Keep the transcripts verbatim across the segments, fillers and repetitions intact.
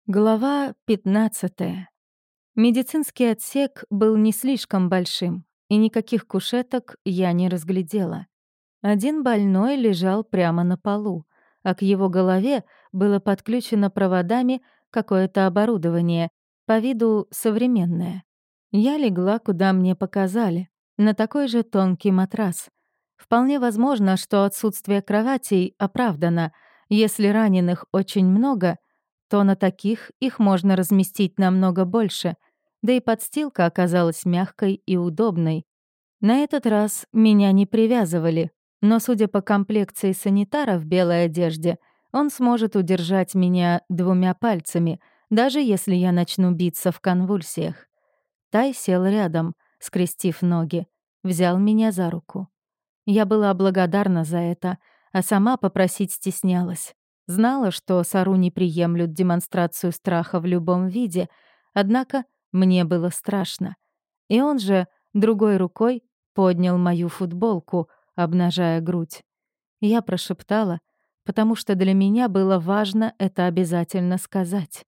Глава пятнадцатая. Медицинский отсек был не слишком большим, и никаких кушеток я не разглядела. Один больной лежал прямо на полу, а к его голове было подключено проводами какое-то оборудование, по виду современное. Я легла, куда мне показали, на такой же тонкий матрас. Вполне возможно, что отсутствие кроватей оправдано. Если раненых очень много, то на таких их можно разместить намного больше, да и подстилка оказалась мягкой и удобной. На этот раз меня не привязывали, но, судя по комплекции санитара в белой одежде, он сможет удержать меня двумя пальцами, даже если я начну биться в конвульсиях. Тай сел рядом, скрестив ноги, взял меня за руку. Я была благодарна за это, а сама попросить стеснялась. Знала, что Сару не приемлют демонстрацию страха в любом виде, однако мне было страшно. И он же другой рукой поднял мою футболку, обнажая грудь. Я прошептала, потому что для меня было важно это обязательно сказать.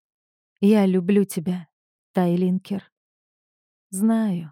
«Я люблю тебя, Тайлинкер». «Знаю».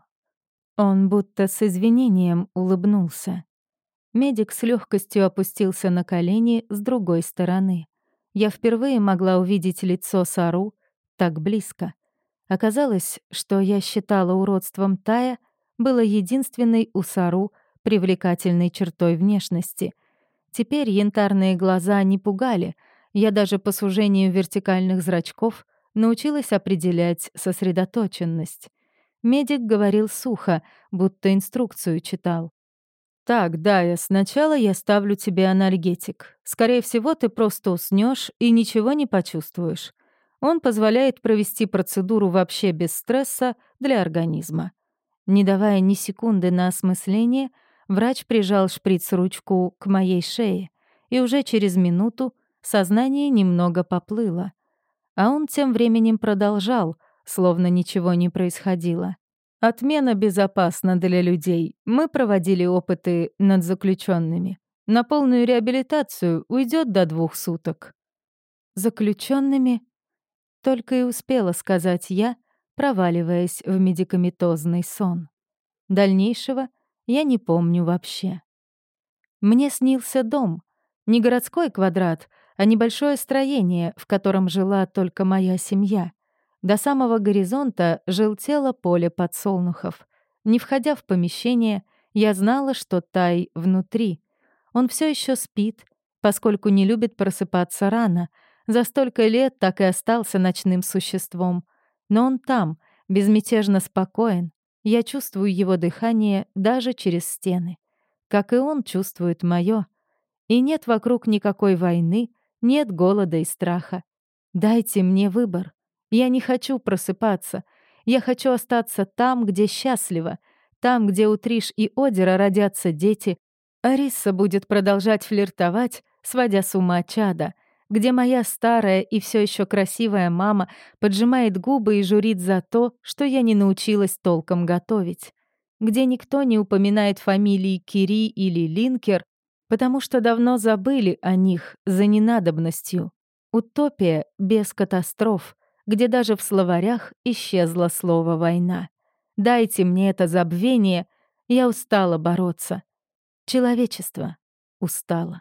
Он будто с извинением улыбнулся. Медик с легкостью опустился на колени с другой стороны. Я впервые могла увидеть лицо Сару так близко. Оказалось, что я считала уродством Тая, было единственной у Сару привлекательной чертой внешности. Теперь янтарные глаза не пугали, я даже по сужению вертикальных зрачков научилась определять сосредоточенность. Медик говорил сухо, будто инструкцию читал. «Так, Дая, сначала я ставлю тебе анальгетик. Скорее всего, ты просто уснешь и ничего не почувствуешь. Он позволяет провести процедуру вообще без стресса для организма». Не давая ни секунды на осмысление, врач прижал шприц-ручку к моей шее, и уже через минуту сознание немного поплыло. А он тем временем продолжал, словно ничего не происходило. Отмена безопасна для людей. Мы проводили опыты над заключенными. На полную реабилитацию уйдет до двух суток. Заключенными? Только и успела сказать я, проваливаясь в медикаментозный сон. Дальнейшего я не помню вообще. Мне снился дом. Не городской квадрат, а небольшое строение, в котором жила только моя семья. До самого горизонта желтело поле подсолнухов. Не входя в помещение, я знала, что Тай внутри. Он все еще спит, поскольку не любит просыпаться рано. За столько лет так и остался ночным существом. Но он там, безмятежно спокоен. Я чувствую его дыхание даже через стены. Как и он чувствует моё. И нет вокруг никакой войны, нет голода и страха. Дайте мне выбор. Я не хочу просыпаться. Я хочу остаться там, где счастливо, там, где у Триш и Одера родятся дети. Ариса будет продолжать флиртовать, сводя с ума чада, где моя старая и все еще красивая мама поджимает губы и журит за то, что я не научилась толком готовить, где никто не упоминает фамилии Кири или Линкер, потому что давно забыли о них за ненадобностью. Утопия без катастроф, где даже в словарях исчезло слово «война». Дайте мне это забвение, я устала бороться. Человечество устало.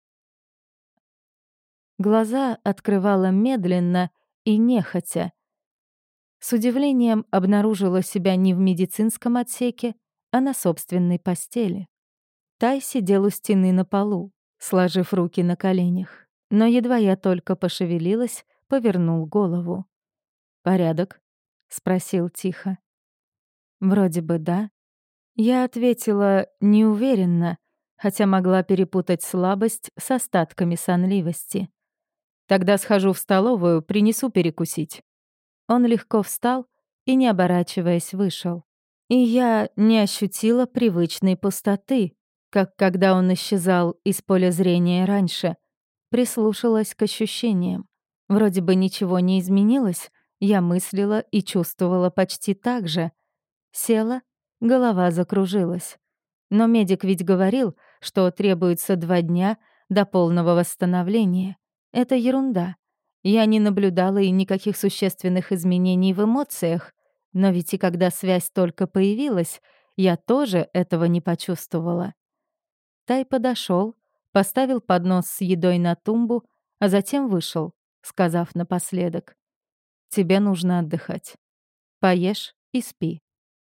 Глаза открывала медленно и нехотя. С удивлением обнаружила себя не в медицинском отсеке, а на собственной постели. Тай сидел у стены на полу, сложив руки на коленях. Но едва я только пошевелилась, повернул голову. «Порядок?» — спросил тихо. «Вроде бы да». Я ответила неуверенно, хотя могла перепутать слабость с остатками сонливости. «Тогда схожу в столовую, принесу перекусить». Он легко встал и, не оборачиваясь, вышел. И я не ощутила привычной пустоты, как когда он исчезал из поля зрения раньше. Прислушалась к ощущениям. Вроде бы ничего не изменилось, я мыслила и чувствовала почти так же. Села, голова закружилась. Но медик ведь говорил, что требуется два дня до полного восстановления. Это ерунда. Я не наблюдала и никаких существенных изменений в эмоциях, но ведь и когда связь только появилась, я тоже этого не почувствовала. Тай подошел, поставил поднос с едой на тумбу, а затем вышел, сказав напоследок: «Тебе нужно отдыхать. Поешь и спи».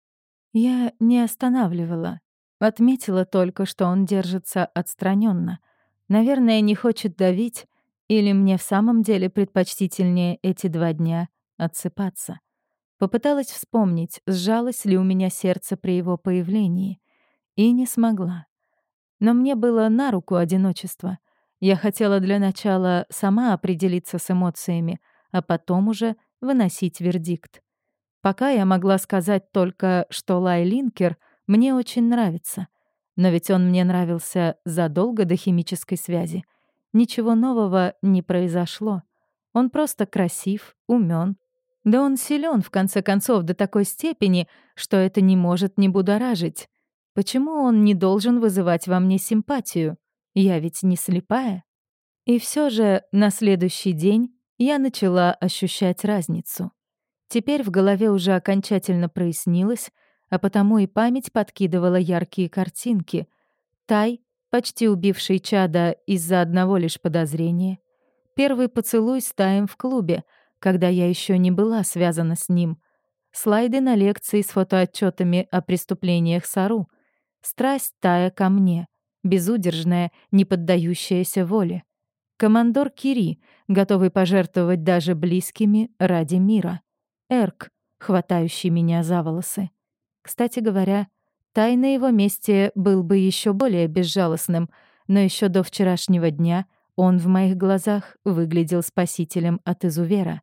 Я не останавливала. Отметила только, что он держится отстраненно. Наверное, не хочет давить, или мне в самом деле предпочтительнее эти два дня отсыпаться. Попыталась вспомнить, сжалось ли у меня сердце при его появлении, и не смогла. Но мне было на руку одиночество. Я хотела для начала сама определиться с эмоциями, а потом уже выносить вердикт. Пока я могла сказать только, что Лай Линкер мне очень нравится. Но ведь он мне нравился задолго до химической связи. Ничего нового не произошло. Он просто красив, умен. Да он силен, в конце концов, до такой степени, что это не может не будоражить. Почему он не должен вызывать во мне симпатию? Я ведь не слепая. И все же на следующий день я начала ощущать разницу. Теперь в голове уже окончательно прояснилось, а потому и память подкидывала яркие картинки. Тай, почти убивший Чада из-за одного лишь подозрения. Первый поцелуй с Таем в клубе, когда я еще не была связана с ним. Слайды на лекции с фотоотчетами о преступлениях Сару. Страсть Тая ко мне, безудержная, не поддающаяся воле. Командор Кири, готовый пожертвовать даже близкими ради мира. Эрк, хватающий меня за волосы. Кстати говоря, Тай на его месте был бы еще более безжалостным, но еще до вчерашнего дня он в моих глазах выглядел спасителем от изувера.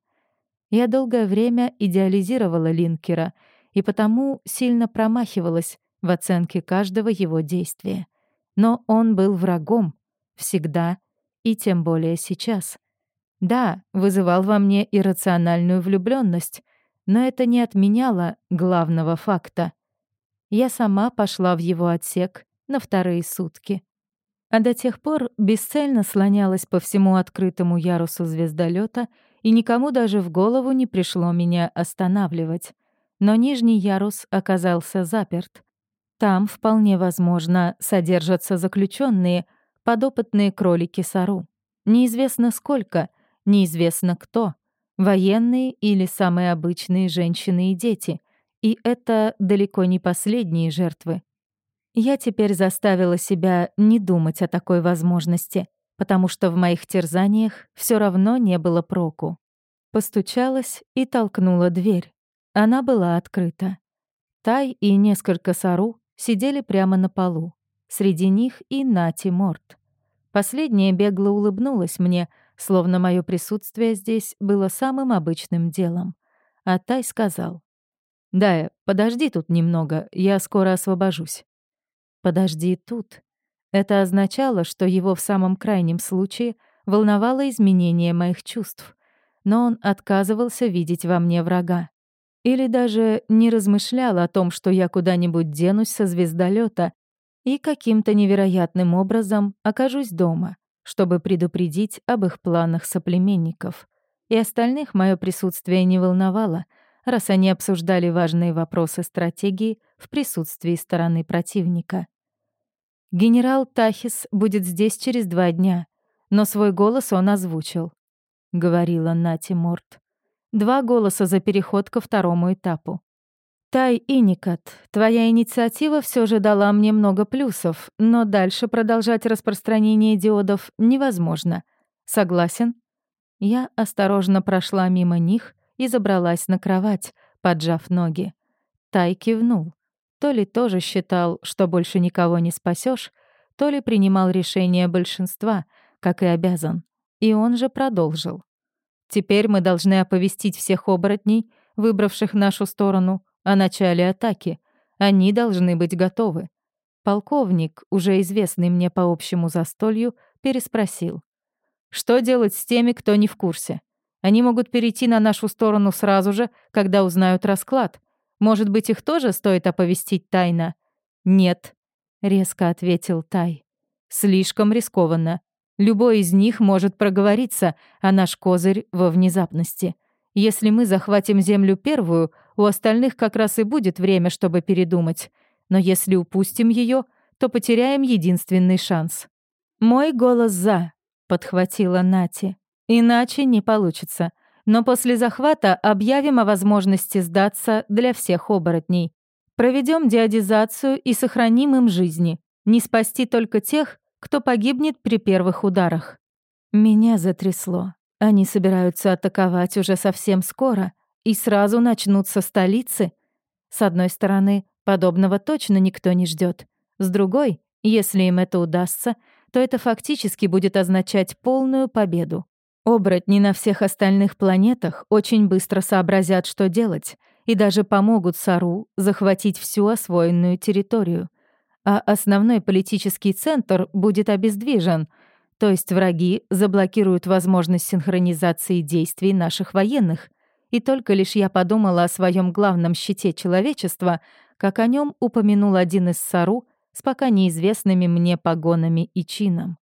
Я долгое время идеализировала Линкера и потому сильно промахивалась в оценке каждого его действия. Но он был врагом. Всегда. И тем более сейчас. Да, вызывал во мне иррациональную влюблённость, но это не отменяло главного факта. Я сама пошла в его отсек на вторые сутки. А до тех пор бесцельно слонялась по всему открытому ярусу звездолёта, и никому даже в голову не пришло меня останавливать. Но нижний ярус оказался заперт. Там, вполне возможно, содержатся заключенные, подопытные кролики Сару. Неизвестно сколько, неизвестно кто. Военные или самые обычные женщины и дети. И это далеко не последние жертвы. Я теперь заставила себя не думать о такой возможности, потому что в моих терзаниях все равно не было проку. Постучалась и толкнула дверь. Она была открыта. Тай и несколько Сару сидели прямо на полу. Среди них и Нати Морт. Последняя бегло улыбнулась мне, словно мое присутствие здесь было самым обычным делом. А Тай сказал: «Дая, подожди тут немного, я скоро освобожусь». «Подожди тут». Это означало, что его в самом крайнем случае волновало изменение моих чувств. Но он отказывался видеть во мне врага. Или даже не размышлял о том, что я куда-нибудь денусь со звездолёта и каким-то невероятным образом окажусь дома, чтобы предупредить об их планах соплеменников. И остальных мое присутствие не волновало, раз они обсуждали важные вопросы стратегии в присутствии стороны противника. «Генерал Тахис будет здесь через два дня, но свой голос он озвучил», — говорила Нати Морт. «Два голоса за переход ко второму этапу. Тай Иникат, твоя инициатива все же дала мне много плюсов, но дальше продолжать распространение диодов невозможно. Согласен?» Я осторожно прошла мимо них и забралась на кровать, поджав ноги. Тай кивнул. То ли тоже считал, что больше никого не спасешь, то ли принимал решение большинства, как и обязан. И он же продолжил. «Теперь мы должны оповестить всех оборотней, выбравших нашу сторону, о начале атаки. Они должны быть готовы». Полковник, уже известный мне по общему застолью, переспросил: «Что делать с теми, кто не в курсе? Они могут перейти на нашу сторону сразу же, когда узнают расклад. Может быть, их тоже стоит оповестить тайно?» «Нет», — резко ответил Тай. «Слишком рискованно. Любой из них может проговориться, а наш козырь во внезапности. Если мы захватим землю первую, у остальных как раз и будет время, чтобы передумать. Но если упустим ее, то потеряем единственный шанс. «Мой голос «за», — подхватила Нати. «Иначе не получится. Но после захвата объявим о возможности сдаться для всех оборотней. Проведем деодизацию и сохраним им жизни. Не спасти только тех, кто погибнет при первых ударах». Меня затрясло. Они собираются атаковать уже совсем скоро и сразу начнут со столицы. С одной стороны, подобного точно никто не ждет. С другой, если им это удастся, то это фактически будет означать полную победу. Оборотни на всех остальных планетах очень быстро сообразят, что делать, и даже помогут Сару захватить всю освоенную территорию. А основной политический центр будет обездвижен, то есть враги заблокируют возможность синхронизации действий наших военных. И только лишь я подумала о своем главном щите человечества, как о нем упомянул один из Сару с пока неизвестными мне погонами и чином.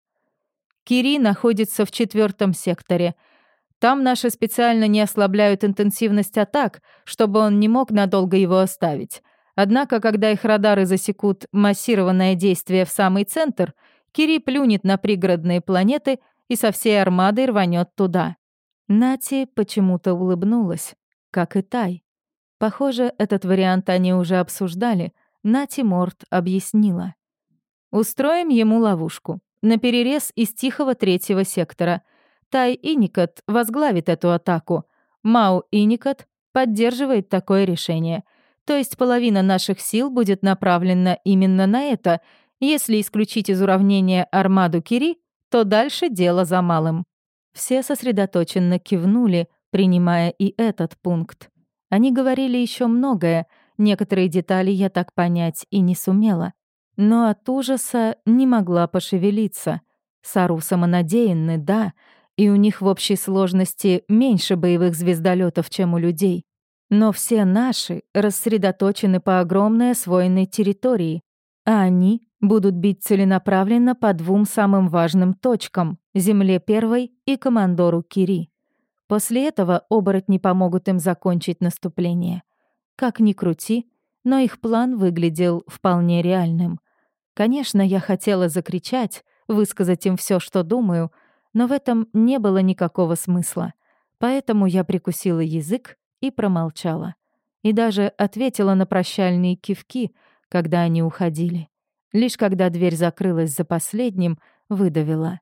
Кири находится в четвертом секторе. Там наши специально не ослабляют интенсивность атак, чтобы он не мог надолго его оставить. Однако, когда их радары засекут массированное действие в самый центр, Кири плюнет на пригородные планеты и со всей армадой рванет туда. Нати почему-то улыбнулась, как и Тай. Похоже, этот вариант они уже обсуждали. Нати Морт объяснила. «Устроим ему ловушку. Наперерез из тихого третьего сектора. Тай Иникот возглавит эту атаку. Мау Иникот поддерживает такое решение. То есть половина наших сил будет направлена именно на это. Если исключить из уравнения армаду Кири, то дальше дело за малым». Все сосредоточенно кивнули, принимая и этот пункт. Они говорили еще многое, некоторые детали я так понять и не сумела. Но от ужаса не могла пошевелиться. Сару самонадеянны, да, и у них в общей сложности меньше боевых звездолетов, чем у людей. Но все наши рассредоточены по огромной освоенной территории, а они будут бить целенаправленно по двум самым важным точкам — Земле Первой и командору Кири. После этого оборотни помогут им закончить наступление. Как ни крути, но их план выглядел вполне реальным. Конечно, я хотела закричать, высказать им все, что думаю, но в этом не было никакого смысла. Поэтому я прикусила язык и промолчала. И даже ответила на прощальные кивки, когда они уходили. Лишь когда дверь закрылась за последним, выдавила.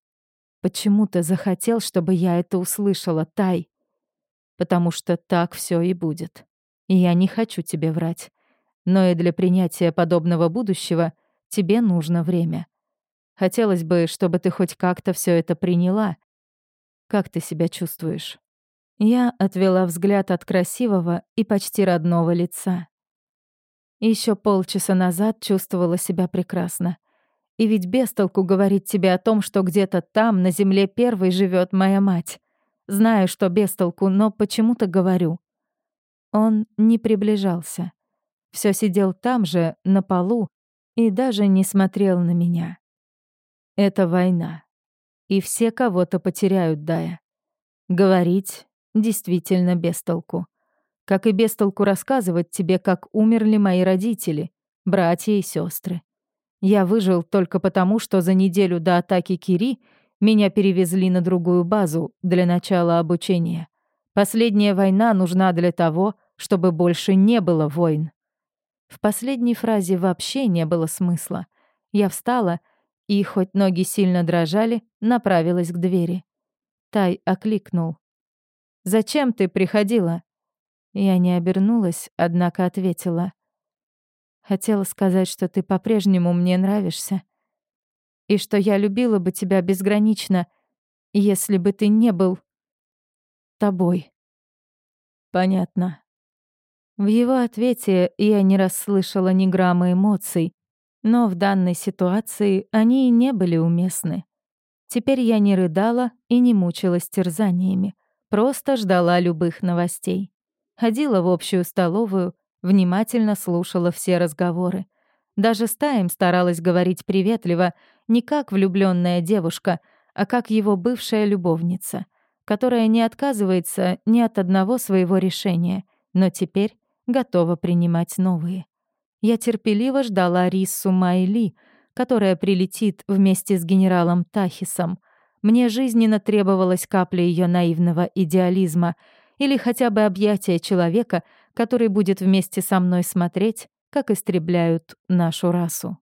«Почему ты захотел, чтобы я это услышала, Тай?» «Потому что так все и будет. И я не хочу тебе врать. Но и для принятия подобного будущего тебе нужно время. Хотелось бы, чтобы ты хоть как-то все это приняла. Как ты себя чувствуешь?» Я отвела взгляд от красивого и почти родного лица. Еще полчаса назад чувствовала себя прекрасно. И ведь без толку говорить тебе о том, что где-то там, на земле первой, живет моя мать. Знаю, что без толку, но почему-то говорю. Он не приближался. Все сидел там же, на полу, и даже не смотрел на меня. Это война. И все кого-то потеряют, Дая. Говорить действительно без толку. Как и без толку рассказывать тебе, как умерли мои родители, братья и сестры. Я выжил только потому, что за неделю до атаки Кири меня перевезли на другую базу для начала обучения. Последняя война нужна для того, чтобы больше не было войн. В последней фразе вообще не было смысла. Я встала и, хоть ноги сильно дрожали, направилась к двери. Тай окликнул. «Зачем ты приходила?» Я не обернулась, однако ответила. «Хотела сказать, что ты по-прежнему мне нравишься, и что я любила бы тебя безгранично, если бы ты не был тобой». «Понятно». В его ответе я не расслышала ни грамма эмоций, но в данной ситуации они и не были уместны. Теперь я не рыдала и не мучилась терзаниями, просто ждала любых новостей. Ходила в общую столовую, внимательно слушала все разговоры. Даже с Таем старалась говорить приветливо, не как влюбленная девушка, а как его бывшая любовница, которая не отказывается ни от одного своего решения, но теперь готова принимать новые. Я терпеливо ждала Риссу Майли, которая прилетит вместе с генералом Тахисом. Мне жизненно требовалась капля ее наивного идеализма или хотя бы объятие человека, который будет вместе со мной смотреть, как истребляют нашу расу.